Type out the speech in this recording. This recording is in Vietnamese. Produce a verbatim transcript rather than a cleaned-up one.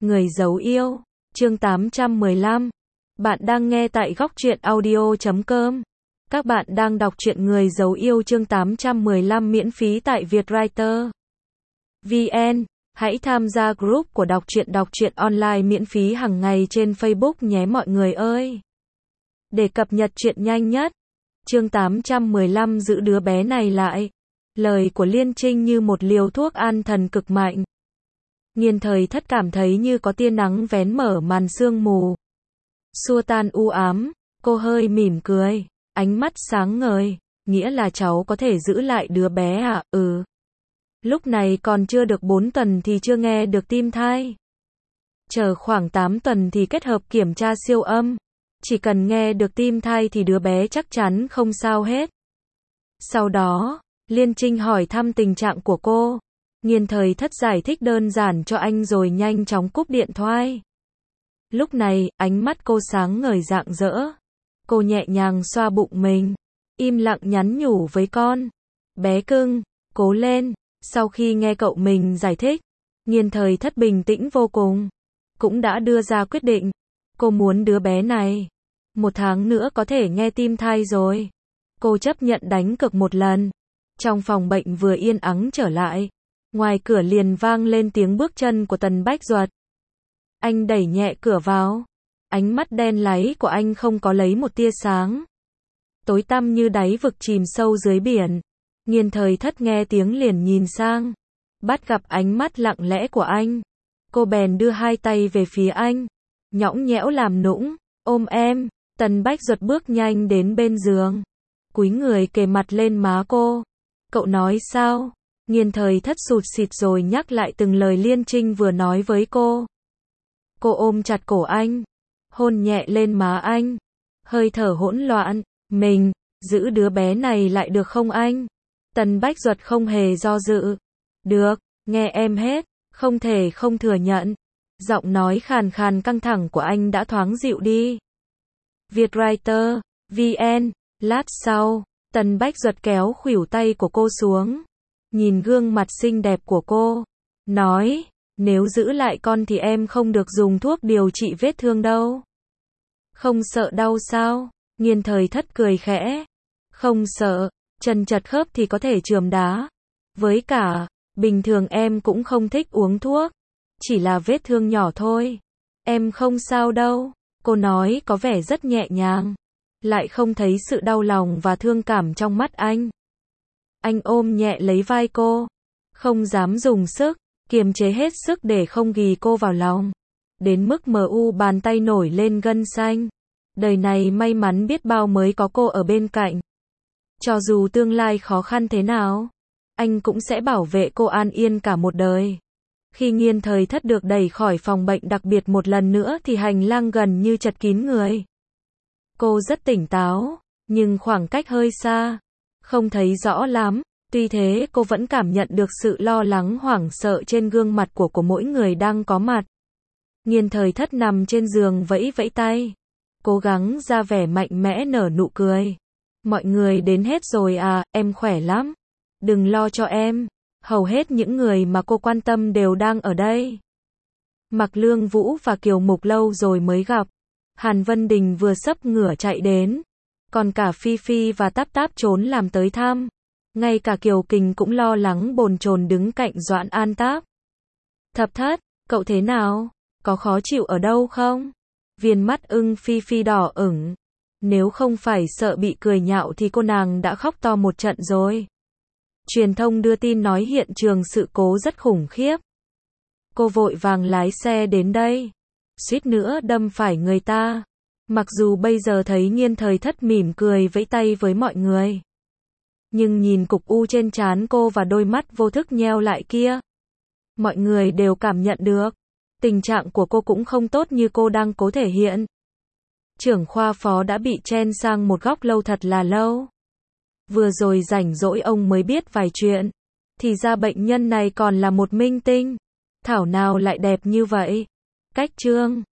Người giấu yêu, chương tám trăm mười lăm. Bạn đang nghe tại góc truyện audio chấm com. Các bạn đang đọc truyện Người giấu yêu chương tám trăm mười lăm miễn phí tại Vietwriter vê en. Hãy tham gia group của đọc truyện đọc truyện online miễn phí hàng ngày trên Facebook nhé mọi người ơi. Để cập nhật truyện nhanh nhất. Chương tám trăm mười lăm giữ đứa bé này lại. Lời của Liên Trinh như một liều thuốc an thần cực mạnh. Nghiên Thời Thất cảm thấy như có tia nắng vén mở màn sương mù, xua tan u ám. Cô hơi mỉm cười, ánh mắt sáng ngời. Nghĩa là cháu có thể giữ lại đứa bé à? Ừ. Lúc này còn chưa được bốn tuần thì chưa nghe được tim thai. Chờ khoảng tám tuần thì kết hợp kiểm tra siêu âm. Chỉ cần nghe được tim thai thì đứa bé chắc chắn không sao hết. Sau đó, Liên Trinh hỏi thăm tình trạng của cô. Nghiên Thời Thất giải thích đơn giản cho anh rồi nhanh chóng cúp điện thoại. Lúc này, ánh mắt cô sáng ngời rạng rỡ. Cô nhẹ nhàng xoa bụng mình, im lặng nhắn nhủ với con. Bé cưng, cố lên. Sau khi nghe cậu mình giải thích, Nghiên Thời Thất bình tĩnh vô cùng. Cũng đã đưa ra quyết định. Cô muốn đứa bé này. Một tháng nữa có thể nghe tim thai rồi. Cô chấp nhận đánh cược một lần. Trong phòng bệnh vừa yên ắng trở lại. Ngoài cửa liền vang lên tiếng bước chân của Tần Bách Duật. Anh đẩy nhẹ cửa vào. Ánh mắt đen láy của anh không có lấy một tia sáng. Tối tăm như đáy vực chìm sâu dưới biển. Nghiên Thời Thất nghe tiếng liền nhìn sang. Bắt gặp ánh mắt lặng lẽ của anh. Cô bèn đưa hai tay về phía anh. Nhõng nhẽo làm nũng. Ôm em. Tần Bách Duật bước nhanh đến bên giường. Cúi người kề mặt lên má cô. Cậu nói sao? Nghiên Thời Thất sụt sịt rồi nhắc lại từng lời Liên Trinh vừa nói với cô. Cô ôm chặt cổ anh, hôn nhẹ lên má anh, hơi thở hỗn loạn. Mình, giữ đứa bé này lại được không anh? Tần Bách Duật không hề do dự. Được, nghe em hết, không thể không thừa nhận. Giọng nói khàn khàn căng thẳng của anh đã thoáng dịu đi. Vietwriter vê en. Lát sau, Tần Bách Duật kéo khuỷu tay của cô xuống. Nhìn gương mặt xinh đẹp của cô, nói, nếu giữ lại con thì em không được dùng thuốc điều trị vết thương đâu. Không sợ đau sao? Nghiên Thời Thất cười khẽ. Không sợ, chân chật khớp thì có thể chườm đá. Với cả, bình thường em cũng không thích uống thuốc. Chỉ là vết thương nhỏ thôi. Em không sao đâu. Cô nói có vẻ rất nhẹ nhàng. Lại không thấy sự đau lòng và thương cảm trong mắt anh. Anh ôm nhẹ lấy vai cô, không dám dùng sức, kiềm chế hết sức để không ghì cô vào lòng. Đến mức mờ u bàn tay nổi lên gân xanh. Đời này may mắn biết bao mới có cô ở bên cạnh. Cho dù tương lai khó khăn thế nào, anh cũng sẽ bảo vệ cô an yên cả một đời. Khi Nghiên Thời Thất được đẩy khỏi phòng bệnh đặc biệt một lần nữa thì hành lang gần như chật kín người. Cô rất tỉnh táo, nhưng khoảng cách hơi xa. Không thấy rõ lắm, tuy thế cô vẫn cảm nhận được sự lo lắng hoảng sợ trên gương mặt của của mỗi người đang có mặt. Nghiên Thời Thất nằm trên giường vẫy vẫy tay, cố gắng ra vẻ mạnh mẽ nở nụ cười. Mọi người đến hết rồi à, em khỏe lắm. Đừng lo cho em, hầu hết những người mà cô quan tâm đều đang ở đây. Mạc Lương Vũ và Kiều Mục lâu rồi mới gặp. Hàn Vân Đình vừa xấp ngửa chạy đến. Còn cả Phi Phi và Táp Táp trốn làm tới thăm. Ngay cả Kiều Kình cũng lo lắng bồn chồn đứng cạnh Doãn An Táp. Thập Thất, cậu thế nào? Có khó chịu ở đâu không? Viên mắt ưng Phi Phi đỏ ửng. Nếu không phải sợ bị cười nhạo thì cô nàng đã khóc to một trận rồi. Truyền thông đưa tin nói hiện trường sự cố rất khủng khiếp. Cô vội vàng lái xe đến đây. Suýt nữa đâm phải người ta. Mặc dù bây giờ thấy Nghiên Thời Thất mỉm cười vẫy tay với mọi người. Nhưng nhìn cục u trên trán cô và đôi mắt vô thức nheo lại kia. Mọi người đều cảm nhận được. Tình trạng của cô cũng không tốt như cô đang cố thể hiện. Trưởng khoa phó đã bị chen sang một góc lâu thật là lâu. Vừa rồi rảnh rỗi ông mới biết vài chuyện. Thì ra bệnh nhân này còn là một minh tinh. Thảo nào lại đẹp như vậy. Cách chương